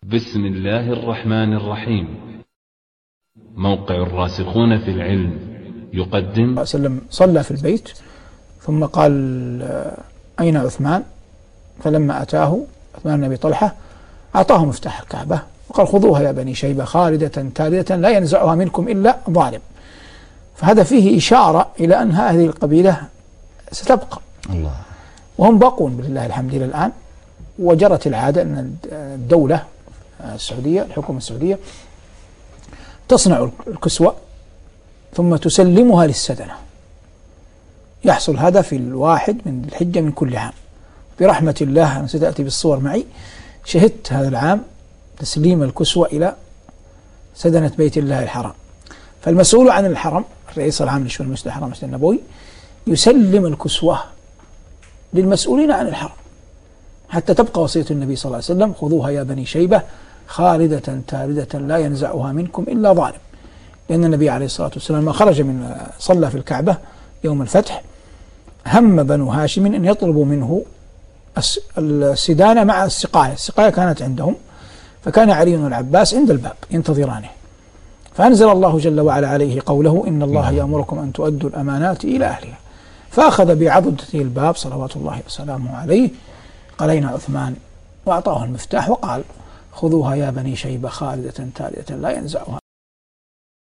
بسم الله الرحمن الرحيم. موقع الراسخون في العلم يقدم. وسلم صلى في البيت ثم قال: أين عثمان؟ فلما أتاه عثمان بن أبي طلحة أعطاه مفتاح الكعبة وقال: خذوها يا بني شيبة خالدة تالدة لا ينزعها منكم إلا ظالم. فهذا فيه إشارة إلى أن هذه القبيلة ستبقى الله، وهم باقون بالله الحمد إلى الآن. وجرت العادة أن الدولة السعودية، الحكومة السعودية، تصنع الكسوة ثم تسلمها للسدنة. يحصل هذا في 1 من الحجة من كل عام. برحمة الله أنا ستأتي بالصور معي، شهدت هذا العام تسليم الكسوة إلى سدنة بيت الله الحرام. فالمسؤول عن الحرم، الرئيس العام لشؤون المسجد الحرام المسجد النبوي، يسلم الكسوة للمسؤولين عن الحرم حتى تبقى وصية النبي صلى الله عليه وسلم: خذوها يا بني شيبة خالدة تالدة لا ينزعها منكم إلا ظالم. لأن النبي عليه الصلاة والسلام لما خرج من صلى في الكعبة يوم الفتح، هم بنو هاشم أن يطلبوا منه السدانة مع السقاية. السقاية كانت عندهم، فكان علي والعباس عند الباب ينتظرانه، فأنزل الله جل وعلا عليه قوله: إن الله يأمركم أن تؤدوا الأمانات إلى أهلها. فأخذ بعضدة الباب صلوات الله وسلامه عليه، قال: أين عثمان؟ وأعطاه المفتاح وقال: خذوها يا بني شيبة خالدة تالدة لا ينزعها